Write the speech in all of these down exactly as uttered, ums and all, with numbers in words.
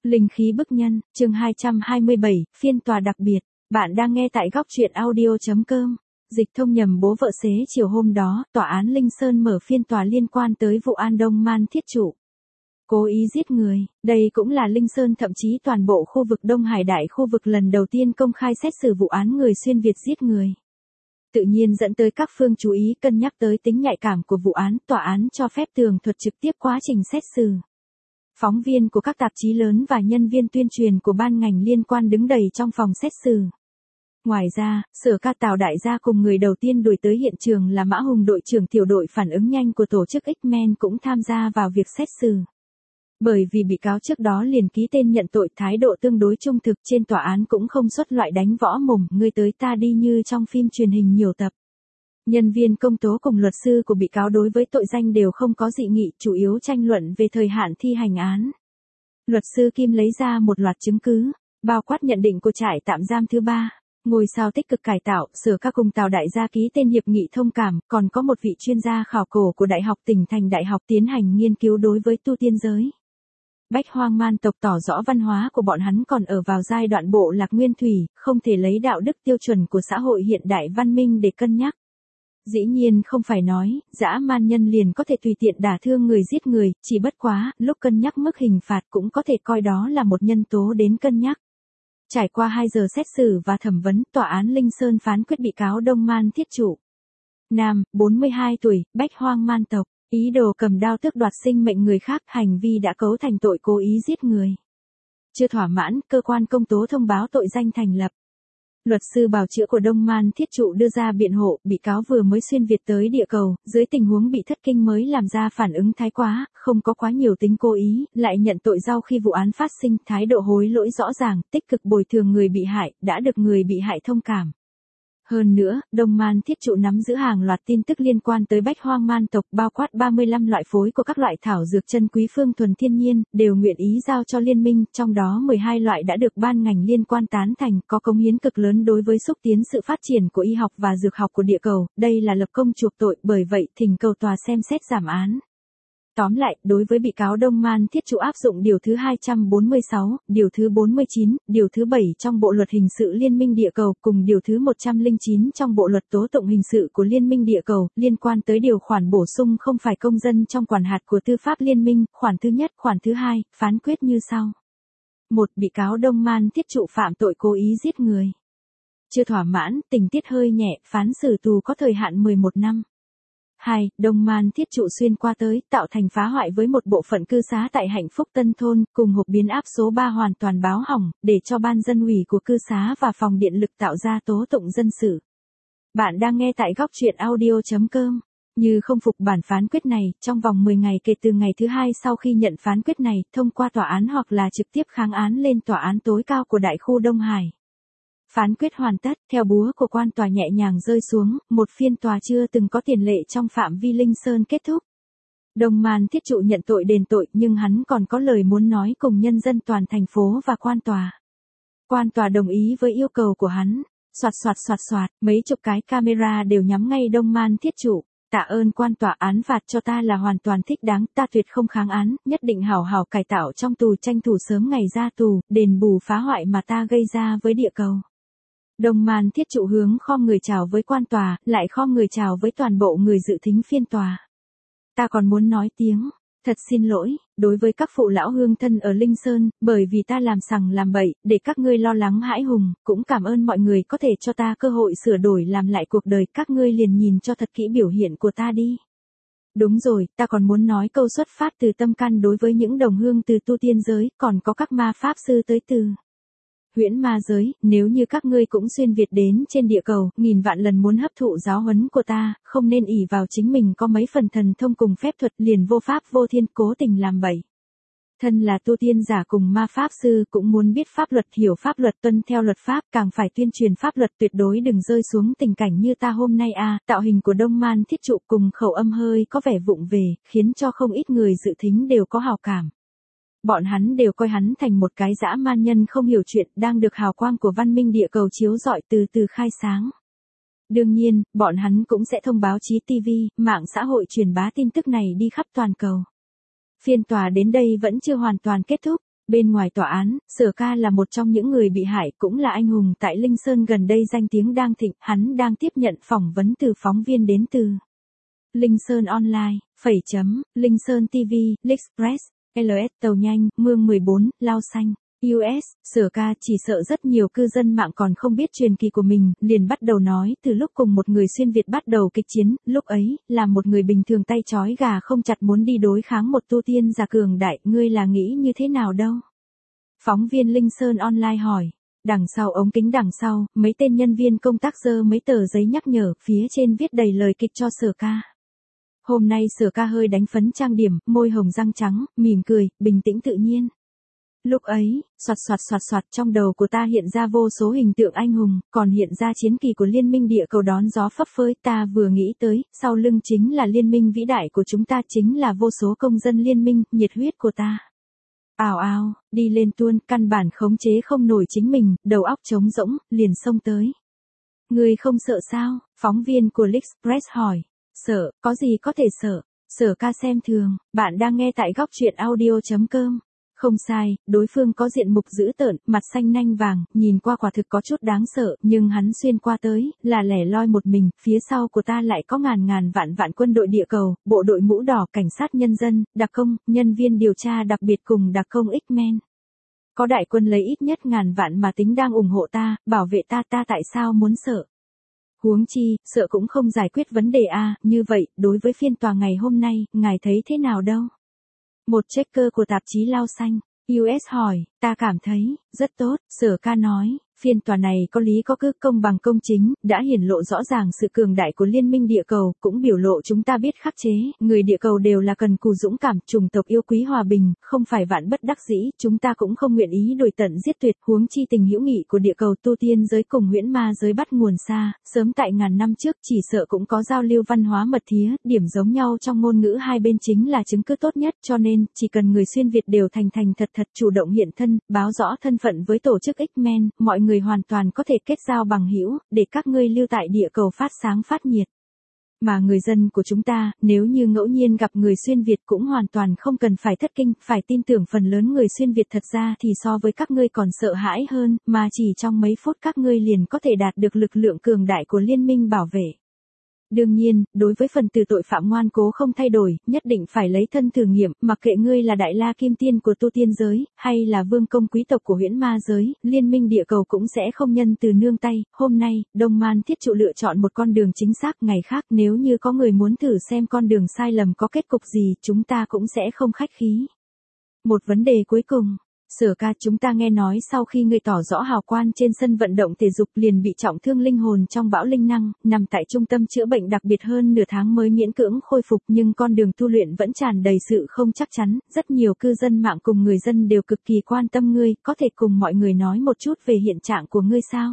Linh khí bức nhân, chương hai trăm hai mươi bảy, phiên tòa đặc biệt. Bạn đang nghe tại góc truyện audio.com. Dịch thông nhầm bố vợ xế chiều hôm đó, tòa án Linh Sơn mở phiên tòa liên quan tới vụ An Đông Man Thiết Trụ cố ý giết người. Đây cũng là Linh Sơn thậm chí toàn bộ khu vực Đông Hải Đại khu vực lần đầu tiên công khai xét xử vụ án người xuyên Việt giết người. Tự nhiên dẫn tới các phương chú ý cân nhắc tới tính nhạy cảm của vụ án, tòa án cho phép tường thuật trực tiếp quá trình xét xử. Phóng viên của các tạp chí lớn và nhân viên tuyên truyền của ban ngành liên quan đứng đầy trong phòng xét xử. Ngoài ra, Sở Ca Tào Đại gia cùng người đầu tiên đuổi tới hiện trường là Mã Hùng, đội trưởng tiểu đội phản ứng nhanh của tổ chức X-Men cũng tham gia vào việc xét xử. Bởi vì bị cáo trước đó liền ký tên nhận tội, thái độ tương đối trung thực, trên tòa án cũng không xuất loại đánh võ mồm, ngươi tới ta đi như trong phim truyền hình nhiều tập. Nhân viên công tố cùng luật sư của bị cáo đối với tội danh đều không có dị nghị, chủ yếu tranh luận về thời hạn thi hành án. Luật sư Kim lấy ra một loạt chứng cứ, bao quát nhận định của trại tạm giam thứ ba, ngôi sao tích cực cải tạo, Sở Ca cùng Tào Đại gia ký tên hiệp nghị thông cảm, còn có một vị chuyên gia khảo cổ của Đại học Tỉnh Thành Đại học tiến hành nghiên cứu đối với tu tiên giới. Bách Hoang Man tộc tỏ rõ văn hóa của bọn hắn còn ở vào giai đoạn bộ lạc nguyên thủy, không thể lấy đạo đức tiêu chuẩn của xã hội hiện đại văn minh để cân nhắc. Dĩ nhiên không phải nói, dã man nhân liền có thể tùy tiện đả thương người giết người, chỉ bất quá, lúc cân nhắc mức hình phạt cũng có thể coi đó là một nhân tố đến cân nhắc. Trải qua hai giờ xét xử và thẩm vấn, tòa án Linh Sơn phán quyết bị cáo Đông Man Thiết Trụ. Nam, bốn mươi hai tuổi, Bách Hoang Man tộc, ý đồ cầm đao tước đoạt sinh mệnh người khác, hành vi đã cấu thành tội cố ý giết người. Chưa thỏa mãn, cơ quan công tố thông báo tội danh thành lập. Luật sư bào chữa của Đông Man Thiết Trụ đưa ra biện hộ, bị cáo vừa mới xuyên Việt tới địa cầu, dưới tình huống bị thất kinh mới làm ra phản ứng thái quá, không có quá nhiều tính cố ý, lại nhận tội sau khi vụ án phát sinh, thái độ hối lỗi rõ ràng, tích cực bồi thường người bị hại, đã được người bị hại thông cảm. Hơn nữa, Đông Man Thiết Trụ nắm giữ hàng loạt tin tức liên quan tới Bách Hoang Man tộc, bao quát ba mươi lăm loại phối của các loại thảo dược chân quý phương thuần thiên nhiên, đều nguyện ý giao cho liên minh, trong đó mười hai loại đã được ban ngành liên quan tán thành, có cống hiến cực lớn đối với xúc tiến sự phát triển của y học và dược học của địa cầu, đây là lập công chuộc tội, bởi vậy thỉnh cầu tòa xem xét giảm án. Tóm lại, đối với bị cáo Đông Man Thiết Trụ áp dụng điều thứ hai trăm bốn mươi sáu, điều thứ bốn mươi chín, điều thứ bảy trong Bộ luật hình sự Liên minh địa cầu cùng điều thứ một trăm lẻ chín trong Bộ luật tố tụng hình sự của Liên minh địa cầu, liên quan tới điều khoản bổ sung không phải công dân trong quản hạt của tư pháp liên minh, khoản thứ nhất, khoản thứ hai, phán quyết như sau. một. Bị cáo Đông Man Thiết Trụ phạm tội cố ý giết người. Chưa thỏa mãn, tình tiết hơi nhẹ, phán xử tù có thời hạn mười một năm. hai. Đông Man Thiết Trụ xuyên qua tới, tạo thành phá hoại với một bộ phận cư xá tại Hạnh Phúc Tân Thôn, cùng hộp biến áp số ba hoàn toàn báo hỏng, để cho ban dân ủy của cư xá và phòng điện lực tạo ra tố tụng dân sự. Bạn đang nghe tại góc truyện audio.com. Như không phục bản phán quyết này, trong vòng mười ngày kể từ ngày thứ hai sau khi nhận phán quyết này, thông qua tòa án hoặc là trực tiếp kháng án lên tòa án tối cao của Đại khu Đông Hải. Phán quyết hoàn tất, theo búa của quan tòa nhẹ nhàng rơi xuống, một phiên tòa chưa từng có tiền lệ trong phạm vi Linh Sơn kết thúc. Đông Man Thiết Trụ nhận tội đền tội, nhưng hắn còn có lời muốn nói cùng nhân dân toàn thành phố và quan tòa. Quan tòa đồng ý với yêu cầu của hắn. Soạt soạt soạt soạt, mấy chục cái camera đều nhắm ngay Đông Man Thiết Trụ. Tạ ơn quan tòa, án phạt cho ta là hoàn toàn thích đáng, ta tuyệt không kháng án, nhất định hảo hảo cải tạo trong tù, tranh thủ sớm ngày ra tù, đền bù phá hoại mà ta gây ra với địa cầu. Đông Man Thiết Trụ hướng khom người chào với quan tòa, lại khom người chào với toàn bộ người dự thính phiên tòa. Ta còn muốn nói tiếng, thật xin lỗi, đối với các phụ lão hương thân ở Linh Sơn, bởi vì ta làm sằng làm bậy, để các ngươi lo lắng hãi hùng, cũng cảm ơn mọi người có thể cho ta cơ hội sửa đổi làm lại cuộc đời, các ngươi liền nhìn cho thật kỹ biểu hiện của ta đi. Đúng rồi, ta còn muốn nói câu xuất phát từ tâm can đối với những đồng hương từ tu tiên giới, còn có các ma pháp sư tới từ huyễn ma giới, nếu như các ngươi cũng xuyên Việt đến trên địa cầu, nghìn vạn lần muốn hấp thụ giáo huấn của ta, không nên ỷ vào chính mình có mấy phần thần thông cùng phép thuật liền vô pháp vô thiên cố tình làm bậy. Thân là tu tiên giả cùng ma pháp sư cũng muốn biết pháp luật, hiểu pháp luật, tuân theo luật pháp, càng phải tuyên truyền pháp luật, tuyệt đối đừng rơi xuống tình cảnh như ta hôm nay a. Tạo hình của Đông Man Thiết Trụ cùng khẩu âm hơi có vẻ vụng về, khiến cho không ít người dự thính đều có hào cảm. Bọn hắn đều coi hắn thành một cái dã man nhân không hiểu chuyện, đang được hào quang của văn minh địa cầu chiếu rọi từ từ khai sáng. Đương nhiên, bọn hắn cũng sẽ thông báo chí ti vi, mạng xã hội truyền bá tin tức này đi khắp toàn cầu. Phiên tòa đến đây vẫn chưa hoàn toàn kết thúc. Bên ngoài tòa án, Sở Ca là một trong những người bị hại, cũng là anh hùng tại Linh Sơn gần đây danh tiếng đang thịnh, hắn đang tiếp nhận phỏng vấn từ phóng viên đến từ Linh Sơn Online, phẩy chấm, Linh Sơn ti vi, Express, lờ ét tàu nhanh, Mương mười bốn, Lao Xanh, u ét, Sở Ca chỉ sợ rất nhiều cư dân mạng còn không biết truyền kỳ của mình, liền bắt đầu nói từ lúc cùng một người xuyên Việt bắt đầu kịch chiến, lúc ấy, là một người bình thường tay trói gà không chặt muốn đi đối kháng một tu tiên giả cường đại, ngươi là nghĩ như thế nào đâu? Phóng viên Linh Sơn Online hỏi. Đằng sau ống kính đằng sau, mấy tên nhân viên công tác giơ mấy tờ giấy nhắc nhở, phía trên viết đầy lời kịch cho Sở Ca. Hôm nay Sở Ca hơi đánh phấn trang điểm, môi hồng răng trắng, mỉm cười, bình tĩnh tự nhiên. Lúc ấy, soạt soạt soạt soạt trong đầu của ta hiện ra vô số hình tượng anh hùng, còn hiện ra chiến kỳ của liên minh địa cầu đón gió phấp phới, ta vừa nghĩ tới, sau lưng chính là liên minh vĩ đại của chúng ta, chính là vô số công dân liên minh, nhiệt huyết của ta. Ào ào, đi lên tuôn, căn bản khống chế không nổi chính mình, đầu óc trống rỗng, liền xông tới. Người không sợ sao? Phóng viên của Express hỏi. Sợ, có gì có thể sợ? Sở Ca xem thường, bạn đang nghe tại góc truyện audio chấm com. Không sai, đối phương có diện mục dữ tợn, mặt xanh nanh vàng, nhìn qua quả thực có chút đáng sợ, nhưng hắn xuyên qua tới, là lẻ loi một mình, phía sau của ta lại có ngàn ngàn vạn vạn quân đội địa cầu, bộ đội mũ đỏ, cảnh sát nhân dân, đặc công, nhân viên điều tra đặc biệt cùng đặc công X-Men. Có đại quân lấy ít nhất ngàn vạn mà tính đang ủng hộ ta, bảo vệ ta, ta tại sao muốn sợ? Huống chi, sợ cũng không giải quyết vấn đề a, như vậy, đối với phiên tòa ngày hôm nay, ngài thấy thế nào đâu? Một checker của tạp chí Lao Xanh, u ét hỏi, ta cảm thấy, rất tốt, Sở Ca nói, phiên tòa này có lý có cứ, công bằng công chính, đã hiển lộ rõ ràng sự cường đại của liên minh địa cầu, cũng biểu lộ chúng ta biết khắc chế, người địa cầu đều là cần cù dũng cảm, chủng tộc yêu quý hòa bình, không phải vạn bất đắc dĩ, chúng ta cũng không nguyện ý đuổi tận giết tuyệt, huống chi tình hữu nghị của địa cầu tu tiên giới cùng huyễn ma giới bắt nguồn xa, sớm tại ngàn năm trước chỉ sợ cũng có giao lưu văn hóa mật thía, điểm giống nhau trong ngôn ngữ hai bên chính là chứng cứ tốt nhất, cho nên, chỉ cần người xuyên Việt đều thành thành thật thật chủ động hiện thân, báo rõ thân phận với tổ chức X-Men, mọi người hoàn toàn có thể kết giao bằng hữu, để các ngươi lưu tại địa cầu phát sáng phát nhiệt. Mà người dân của chúng ta, nếu như ngẫu nhiên gặp người xuyên Việt cũng hoàn toàn không cần phải thất kinh, phải tin tưởng phần lớn người xuyên Việt thật ra thì so với các ngươi còn sợ hãi hơn, mà chỉ trong mấy phút các ngươi liền có thể đạt được lực lượng cường đại của liên minh bảo vệ. Đương nhiên, đối với phần tử tội phạm ngoan cố không thay đổi, nhất định phải lấy thân thử nghiệm, mặc kệ ngươi là đại la kim tiên của tu tiên giới, hay là vương công quý tộc của huyễn ma giới, liên minh địa cầu cũng sẽ không nhân từ nương tay. Hôm nay, Đông Man Thiết Trụ lựa chọn một con đường chính xác, ngày khác nếu như có người muốn thử xem con đường sai lầm có kết cục gì, chúng ta cũng sẽ không khách khí. Một vấn đề cuối cùng. Sở Ca, chúng ta nghe nói sau khi ngươi tỏ rõ hào quang trên sân vận động thể dục liền bị trọng thương linh hồn trong bão linh năng, nằm tại trung tâm chữa bệnh đặc biệt hơn nửa tháng mới miễn cưỡng khôi phục, nhưng con đường tu luyện vẫn tràn đầy sự không chắc chắn, rất nhiều cư dân mạng cùng người dân đều cực kỳ quan tâm ngươi, có thể cùng mọi người nói một chút về hiện trạng của ngươi sao?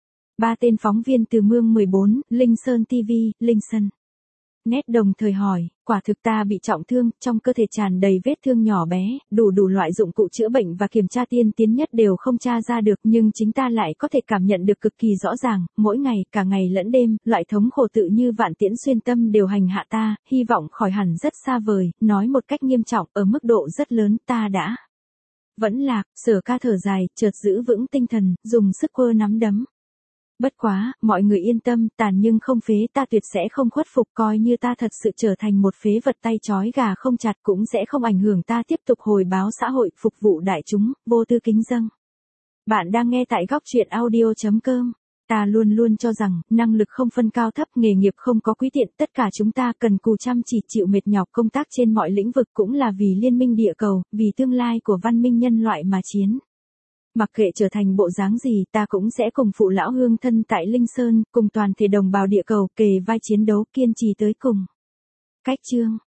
Ba tên phóng viên từ Mương mười bốn, Linh Sơn ti vi, Linh Sơn Net đồng thời hỏi, quả thực ta bị trọng thương, trong cơ thể tràn đầy vết thương nhỏ bé, đủ đủ loại dụng cụ chữa bệnh và kiểm tra tiên tiến nhất đều không tra ra được, nhưng chính ta lại có thể cảm nhận được cực kỳ rõ ràng, mỗi ngày, cả ngày lẫn đêm, loại thống khổ tự như vạn tiễn xuyên tâm đều hành hạ ta, hy vọng khỏi hẳn rất xa vời, nói một cách nghiêm trọng, ở mức độ rất lớn, ta đã vẫn lạc. Sở Ca thở dài, chợt giữ vững tinh thần, dùng sức quơ nắm đấm. Bất quá, mọi người yên tâm, tàn nhưng không phế, ta tuyệt sẽ không khuất phục, coi như ta thật sự trở thành một phế vật tay trói gà không chặt cũng sẽ không ảnh hưởng ta tiếp tục hồi báo xã hội, phục vụ đại chúng, vô tư kính dâng. Bạn đang nghe tại góc truyện audio chấm com. Ta luôn luôn cho rằng, năng lực không phân cao thấp, nghề nghiệp không có quý tiện, tất cả chúng ta cần cù chăm chỉ chịu mệt nhọc công tác trên mọi lĩnh vực cũng là vì liên minh địa cầu, vì tương lai của văn minh nhân loại mà chiến. Mặc kệ trở thành bộ dáng gì, ta cũng sẽ cùng phụ lão hương thân tại Linh Sơn, cùng toàn thể đồng bào địa cầu, kề vai chiến đấu, kiên trì tới cùng. Cách chương